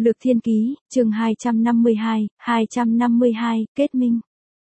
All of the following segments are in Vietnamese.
Lược Thiên Ký, chương 252, kết minh.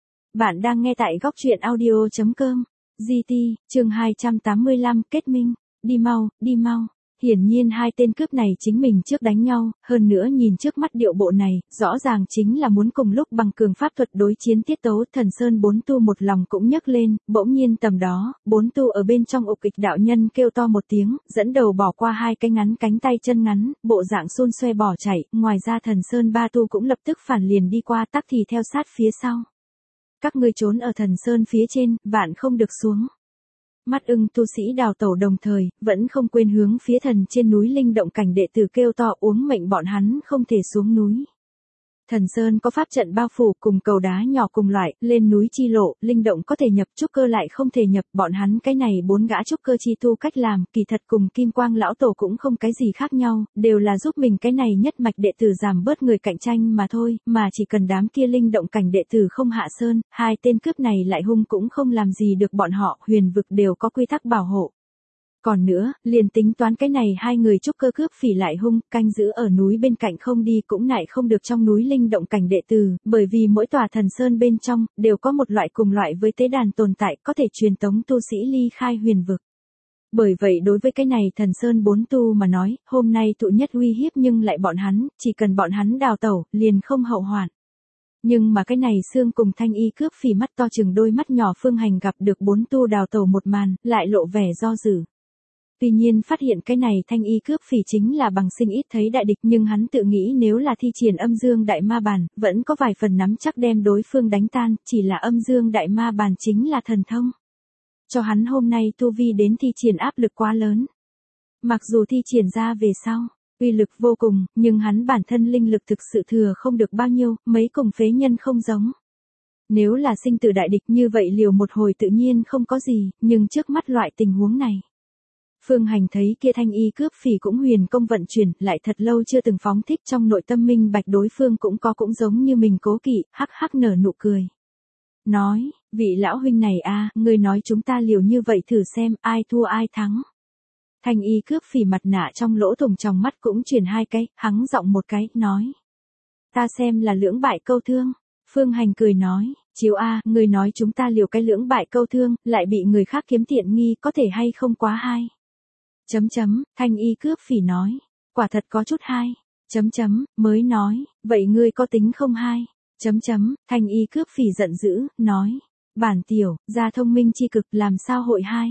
Bạn đang nghe tại góc truyện audio.com. GT, chương 285, kết minh. Đi mau, đi mau. Hiển nhiên hai tên cướp này chính mình trước đánh nhau, hơn nữa nhìn trước mắt điệu bộ này, rõ ràng chính là muốn cùng lúc bằng cường pháp thuật đối chiến tiết tấu. Thần Sơn bốn tu một lòng cũng nhấc lên, bỗng nhiên tầm đó, bốn tu ở bên trong ục kịch đạo nhân kêu to một tiếng, dẫn đầu bỏ qua hai cái ngắn cánh tay chân ngắn, bộ dạng xôn xoe bỏ chạy, ngoài ra Thần Sơn ba tu cũng lập tức phản liền đi qua, tắc thì theo sát phía sau. Các ngươi trốn ở Thần Sơn phía trên, vạn không được xuống. Mắt ưng tu sĩ đào tẩu đồng thời, vẫn không quên hướng phía thần trên núi linh động cảnh đệ tử kêu to uống mệnh bọn hắn không thể xuống núi. Thần Sơn có pháp trận bao phủ cùng cầu đá nhỏ cùng loại, lên núi chi lộ, linh động có thể nhập trúc cơ lại không thể nhập, bọn hắn cái này bốn gã trúc cơ chi tu cách làm, kỳ thật cùng Kim Quang lão tổ cũng không cái gì khác nhau, đều là giúp mình cái này nhất mạch đệ tử giảm bớt người cạnh tranh mà thôi, mà chỉ cần đám kia linh động cảnh đệ tử không hạ sơn, hai tên cướp này lại hung cũng không làm gì được bọn họ, huyền vực đều có quy tắc bảo hộ. Còn nữa, liền tính toán cái này hai người trúc cơ cướp phỉ lại hung, canh giữ ở núi bên cạnh không đi cũng nại không được trong núi linh động cảnh đệ tử, bởi vì mỗi tòa thần sơn bên trong, đều có một loại cùng loại với tế đàn tồn tại có thể truyền tống tu sĩ ly khai huyền vực. Bởi vậy đối với cái này Thần Sơn bốn tu mà nói, hôm nay tụ nhất uy hiếp nhưng lại bọn hắn, chỉ cần bọn hắn đào tẩu, liền không hậu hoạn. Nhưng mà cái này xương cùng thanh y cướp phỉ mắt to chừng đôi mắt nhỏ Phương Hành gặp được bốn tu đào tẩu một màn, lại lộ vẻ do dự. Tuy nhiên phát hiện cái này thanh y cướp phỉ chính là bằng sinh ít thấy đại địch, nhưng hắn tự nghĩ nếu là thi triển âm dương đại ma bàn, vẫn có vài phần nắm chắc đem đối phương đánh tan, chỉ là âm dương đại ma bàn chính là thần thông. Cho hắn hôm nay tu vi đến thi triển áp lực quá lớn. Mặc dù thi triển ra về sau, uy lực vô cùng, nhưng hắn bản thân linh lực thực sự thừa không được bao nhiêu, mấy cùng phế nhân không giống. Nếu là sinh tử đại địch như vậy liều một hồi tự nhiên không có gì, nhưng trước mắt loại tình huống này. Phương Hành thấy kia thanh y cướp phỉ cũng huyền công vận chuyển, lại thật lâu chưa từng phóng thích trong nội tâm minh bạch đối phương cũng giống như mình cố kỵ, hắc hắc nở nụ cười. Nói, vị lão huynh này a, ngươi nói chúng ta liều như vậy thử xem ai thua ai thắng. Thanh y cướp phỉ mặt nạ trong lỗ thủng trong mắt cũng chuyển hai cái, hắng giọng một cái, nói. Ta xem là lưỡng bại câu thương. Phương Hành cười nói, chiếu a, ngươi nói chúng ta liều cái lưỡng bại câu thương, lại bị người khác kiếm tiện nghi có thể hay không quá hay. Thanh y cướp phỉ nói, quả thật có chút hay. Mới nói, vậy ngươi có tính không hay. Thanh y cướp phỉ giận dữ, nói, bản tiểu, gia thông minh chi cực làm sao hội hai.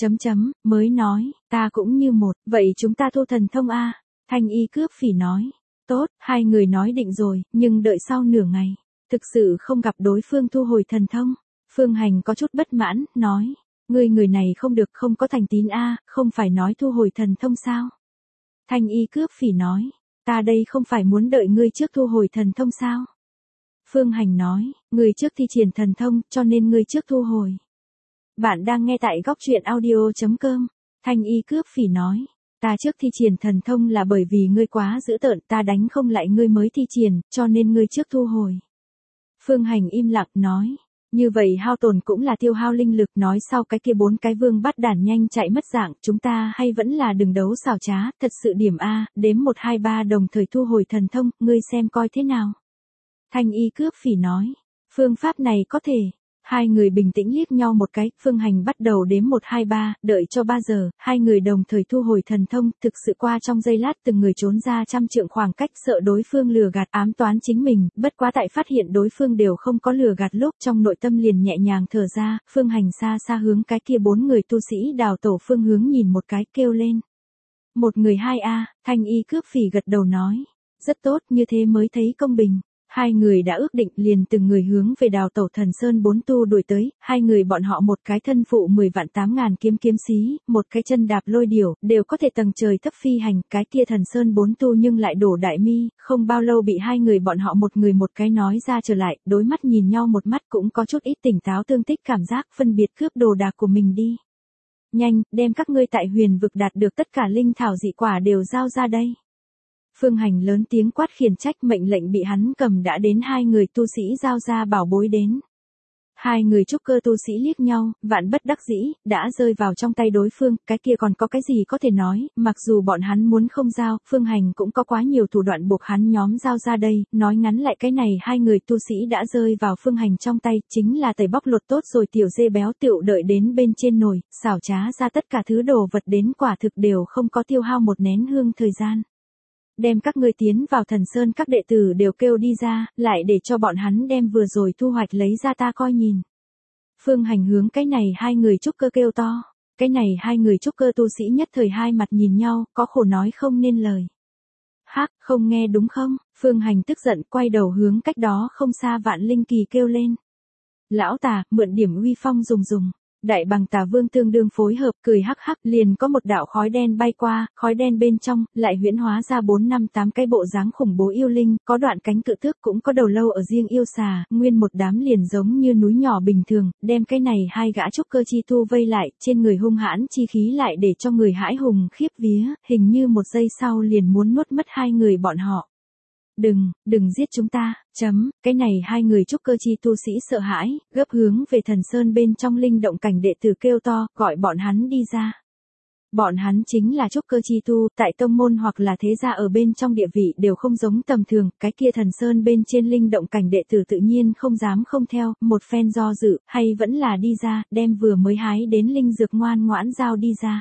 Mới nói, ta cũng như một, vậy chúng ta thu thần thông a. Thanh y cướp phỉ nói, tốt, hai người nói định rồi, nhưng đợi sau nửa ngày, thực sự không gặp đối phương thu hồi thần thông. Phương Hành có chút bất mãn, nói. Người này không được, không có thành tín a, không phải nói thu hồi thần thông sao? Thanh y cướp phỉ nói, ta đây không phải muốn đợi ngươi trước thu hồi thần thông sao? Phương Hành nói, ngươi trước thi triển thần thông, cho nên ngươi trước thu hồi. Bạn đang nghe tại góc truyện audio.com. Thanh y cướp phỉ nói, ta trước thi triển thần thông là bởi vì ngươi quá dữ tợn, ta đánh không lại ngươi mới thi triển, cho nên ngươi trước thu hồi. Phương Hành im lặng nói. Như vậy hao tổn cũng là tiêu hao linh lực, nói sau cái kia bốn cái vương bắt đản nhanh chạy mất dạng, chúng ta hay vẫn là đừng đấu xảo trá, thật sự điểm A, đếm 1 2 3 đồng thời thu hồi thần thông, ngươi xem coi thế nào. Thanh y cướp phỉ nói, phương pháp này có thể. Hai người bình tĩnh liếc nhau một cái, Phương Hành bắt đầu đếm 1 2 3, đợi cho 3 giờ, hai người đồng thời thu hồi thần thông, thực sự qua trong giây lát từng người trốn ra 100 trượng khoảng cách, sợ đối phương lừa gạt ám toán chính mình, bất quá tại phát hiện đối phương đều không có lừa gạt lúc trong nội tâm liền nhẹ nhàng thở ra, Phương Hành xa xa hướng cái kia bốn người tu sĩ đào tổ phương hướng nhìn một cái, kêu lên. Một người hai a, thanh y cướp phỉ gật đầu nói, rất tốt, như thế mới thấy công bình. Hai người đã ước định liền từng người hướng về đào tẩu Thần Sơn bốn tu đuổi tới, hai người bọn họ một cái thân phụ 10 vạn 8 ngàn kiếm xí, một cái chân đạp lôi điểu, đều có thể tầng trời thấp phi hành, cái kia Thần Sơn bốn tu nhưng lại đổ đại mi, không bao lâu bị hai người bọn họ một người một cái nói ra trở lại, đối mắt nhìn nhau một mắt cũng có chút ít tỉnh táo tương tích cảm giác, phân biệt cướp đồ đạc của mình đi. Nhanh, đem các ngươi tại huyền vực đạt được tất cả linh thảo dị quả đều giao ra đây. Phương Hành lớn tiếng quát khiển trách, mệnh lệnh bị hắn cầm đã đến hai người tu sĩ giao ra bảo bối đến. Hai người trúc cơ tu sĩ liếc nhau, vạn bất đắc dĩ, đã rơi vào trong tay đối phương, cái kia còn có cái gì có thể nói, mặc dù bọn hắn muốn không giao, Phương Hành cũng có quá nhiều thủ đoạn buộc hắn nhóm giao ra đây, nói ngắn lại cái này hai người tu sĩ đã rơi vào Phương Hành trong tay, chính là tẩy bóc lột tốt rồi tiểu dê béo tựu đợi đến bên trên nồi, xảo trá ra tất cả thứ đồ vật đến quả thực đều không có tiêu hao một nén hương thời gian. Đem các ngươi tiến vào Thần Sơn các đệ tử đều kêu đi ra, lại để cho bọn hắn đem vừa rồi thu hoạch lấy ra ta coi nhìn. Phương Hành hướng cái này hai người trúc cơ kêu to, cái này hai người trúc cơ tu sĩ nhất thời hai mặt nhìn nhau, có khổ nói không nên lời. Hắc, không nghe đúng không? Phương Hành tức giận quay đầu hướng cách đó không xa Vạn Linh Kỳ kêu lên. Lão tà, mượn điểm uy phong dùng. Đại Bằng Tà Vương tương đương phối hợp, cười hắc hắc, liền có một đạo khói đen bay qua, khói đen bên trong lại huyễn hóa ra 4-5-8 cái bộ dáng khủng bố yêu linh, có đoạn cánh cự tước cũng có đầu lâu ở riêng yêu xà, nguyên một đám liền giống như núi nhỏ bình thường, đem cái này hai gã trúc cơ chi tu vây lại, trên người hung hãn chi khí lại để cho người hãi hùng khiếp vía, hình như một giây sau liền muốn nuốt mất hai người bọn họ. Đừng giết chúng ta, cái này hai người trúc cơ chi tu sĩ sợ hãi, gấp hướng về Thần Sơn bên trong linh động cảnh đệ tử kêu to, gọi bọn hắn đi ra. Bọn hắn chính là trúc cơ chi tu, tại tông môn hoặc là thế gia ở bên trong địa vị đều không giống tầm thường, cái kia Thần Sơn bên trên linh động cảnh đệ tử tự nhiên không dám không theo, một phen do dự, hay vẫn là đi ra, đem vừa mới hái đến linh dược ngoan ngoãn giao đi ra.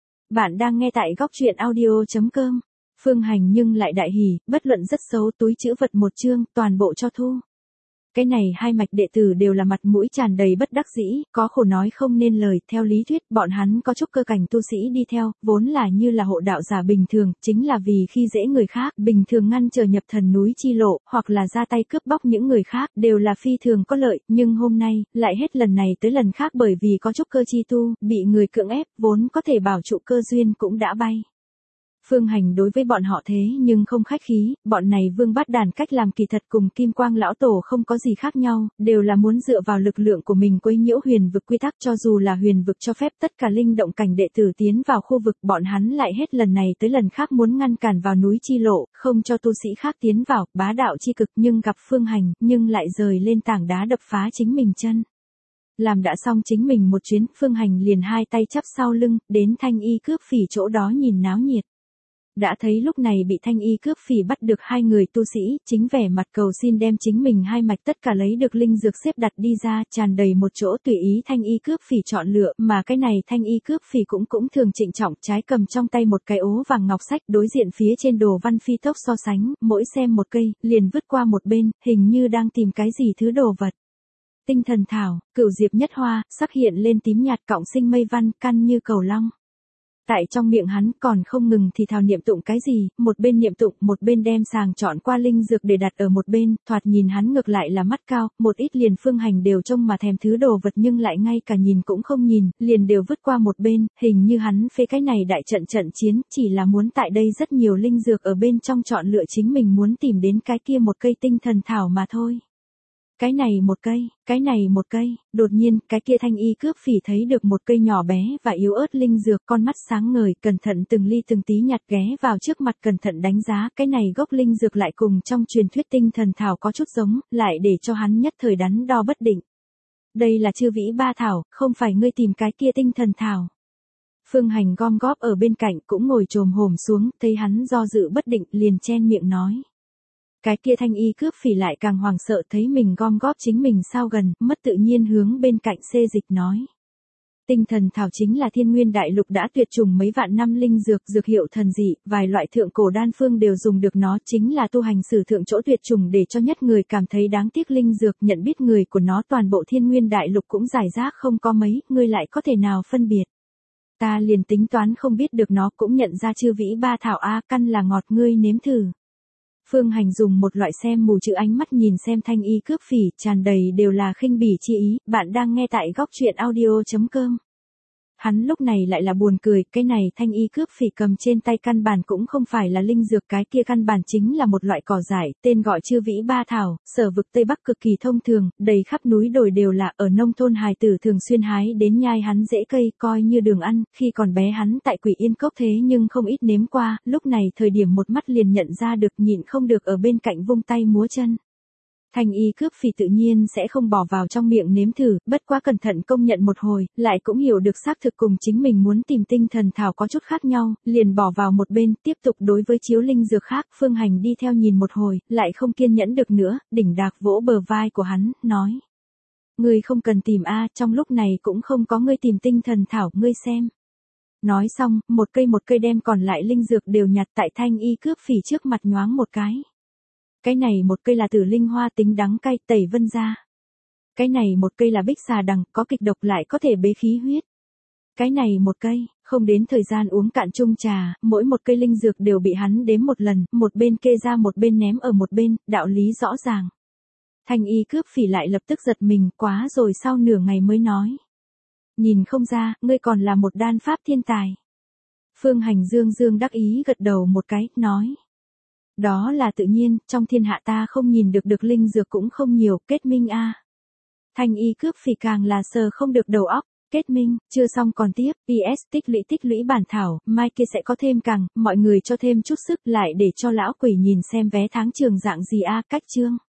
Bạn đang nghe tại góc truyện audio.com. Phương Hành nhưng lại đại hỉ, bất luận rất xấu túi chữ vật một chương, toàn bộ cho thu. Cái này hai mạch đệ tử đều là mặt mũi tràn đầy bất đắc dĩ, có khổ nói không nên lời, theo lý thuyết, bọn hắn có trúc cơ cảnh tu sĩ đi theo, vốn là như là hộ đạo giả bình thường, chính là vì khi dễ người khác, bình thường ngăn trở nhập thần núi chi lộ, hoặc là ra tay cướp bóc những người khác, đều là phi thường có lợi, nhưng hôm nay, lại hết lần này tới lần khác bởi vì có trúc cơ chi tu, bị người cưỡng ép, vốn có thể bảo trụ cơ duyên cũng đã bay. Phương Hành đối với bọn họ thế nhưng không khách khí, bọn này vương bát đàn cách làm kỳ thật cùng Kim Quang lão tổ không có gì khác nhau, đều là muốn dựa vào lực lượng của mình quấy nhiễu huyền vực quy tắc, cho dù là huyền vực cho phép tất cả linh động cảnh đệ tử tiến vào khu vực, bọn hắn lại hết lần này tới lần khác muốn ngăn cản vào núi chi lộ, không cho tu sĩ khác tiến vào, bá đạo chi cực, nhưng gặp Phương Hành, nhưng lại rời lên tảng đá đập phá chính mình chân. Làm đã xong chính mình một chuyến, Phương Hành liền hai tay chắp sau lưng, đến Thanh Y cướp phỉ chỗ đó nhìn náo nhiệt. Đã thấy lúc này bị Thanh Y cướp phỉ bắt được hai người tu sĩ, chính vẻ mặt cầu xin đem chính mình hai mạch tất cả lấy được linh dược xếp đặt đi ra, tràn đầy một chỗ tùy ý Thanh Y cướp phỉ chọn lựa, mà cái này Thanh Y cướp phỉ cũng thường trịnh trọng, trái cầm trong tay một cái ố vàng ngọc sách, đối diện phía trên đồ văn phi tốc so sánh, mỗi xem một cây, liền vứt qua một bên, hình như đang tìm cái gì thứ đồ vật. Tinh thần thảo, cửu diệp nhất hoa, sắc hiện lên tím nhạt cọng sinh mây văn, căn như cầu long. Tại trong miệng hắn còn không ngừng thì thào niệm tụng cái gì, một bên niệm tụng, một bên đem sàng chọn qua linh dược để đặt ở một bên, thoạt nhìn hắn ngược lại là mắt cao, một ít liền Phương Hành đều trông mà thèm thứ đồ vật nhưng lại ngay cả nhìn cũng không nhìn, liền đều vứt qua một bên, hình như hắn phê cái này đại trận chiến, chỉ là muốn tại đây rất nhiều linh dược ở bên trong chọn lựa chính mình muốn tìm đến cái kia một cây tinh thần thảo mà thôi. Cái này một cây, đột nhiên, cái kia Thanh Y cướp phỉ thấy được một cây nhỏ bé và yếu ớt linh dược, con mắt sáng ngời, cẩn thận từng ly từng tí nhặt ghé vào trước mặt cẩn thận đánh giá, cái này gốc linh dược lại cùng trong truyền thuyết tinh thần thảo có chút giống, lại để cho hắn nhất thời đắn đo bất định. Đây là chư vĩ ba thảo, không phải ngươi tìm cái kia tinh thần thảo. Phương Hành gom góp ở bên cạnh cũng ngồi chồm hổm xuống, thấy hắn do dự bất định, liền chen miệng nói. Cái kia Thanh Y cướp phỉ lại càng hoảng sợ thấy mình gom góp chính mình sao gần, mất tự nhiên hướng bên cạnh xê dịch nói. Tinh thần thảo chính là thiên nguyên đại lục đã tuyệt chủng mấy vạn năm linh dược, dược hiệu thần dị, vài loại thượng cổ đan phương đều dùng được nó, chính là tu hành sử thượng chỗ tuyệt chủng để cho nhất người cảm thấy đáng tiếc linh dược, nhận biết người của nó toàn bộ thiên nguyên đại lục cũng giải rác không có mấy, ngươi lại có thể nào phân biệt. Ta liền tính toán không biết được nó cũng nhận ra chư vĩ ba thảo a, căn là ngọt, ngươi nếm thử. Phương Hành dùng một loại xem mù chữ ánh mắt nhìn xem Thanh Y cướp phỉ, tràn đầy đều là khinh bỉ chi ý, bạn đang nghe tại góc truyện audio.com. Hắn lúc này lại là buồn cười, cái này Thanh Y cướp phỉ cầm trên tay căn bản cũng không phải là linh dược, cái kia căn bản chính là một loại cỏ dại, tên gọi chư vĩ ba thảo, sở vực Tây Bắc cực kỳ thông thường, đầy khắp núi đồi đều là, ở nông thôn hài tử thường xuyên hái đến nhai hắn rễ cây, coi như đường ăn, khi còn bé hắn tại Quỷ Yên Cốc thế nhưng không ít nếm qua, lúc này thời điểm một mắt liền nhận ra được, nhịn không được ở bên cạnh vung tay múa chân. Thanh y cướp phỉ tự nhiên sẽ không bỏ vào trong miệng nếm thử, bất quá cẩn thận công nhận một hồi, lại cũng hiểu được xác thực cùng chính mình muốn tìm tinh thần thảo có chút khác nhau, liền bỏ vào một bên, tiếp tục đối với chiếu linh dược khác, Phương Hành đi theo nhìn một hồi, lại không kiên nhẫn được nữa, đỉnh đạc vỗ bờ vai của hắn, nói. Ngươi không cần tìm trong lúc này cũng không có ngươi tìm tinh thần thảo, ngươi xem. Nói xong, một cây đem còn lại linh dược đều nhặt tại thanh y cướp phỉ trước mặt nhoáng một cái. Cái này một cây là tử linh hoa tính đắng cay tẩy vân ra. Cái này một cây là bích xà đằng có kịch độc lại có thể bế khí huyết. Cái này một cây, không đến thời gian uống cạn chung trà, mỗi một cây linh dược đều bị hắn đếm một lần, một bên kê ra một bên ném ở một bên, đạo lý rõ ràng. Thanh y cướp phỉ lại lập tức giật mình quá rồi sau nửa ngày mới nói. Nhìn không ra, ngươi còn là một đan pháp thiên tài. Phương Hành dương đắc ý gật đầu một cái, nói. Đó là tự nhiên, trong thiên hạ ta không nhìn được linh dược cũng không nhiều, kết minh Thanh y cướp phỉ càng là sờ không được đầu óc, kết minh, chưa xong còn tiếp, PS tích lũy bản thảo, mai kia sẽ có thêm càng, mọi người cho thêm chút sức lại để cho lão quỷ nhìn xem vé tháng trường dạng gì cách chương.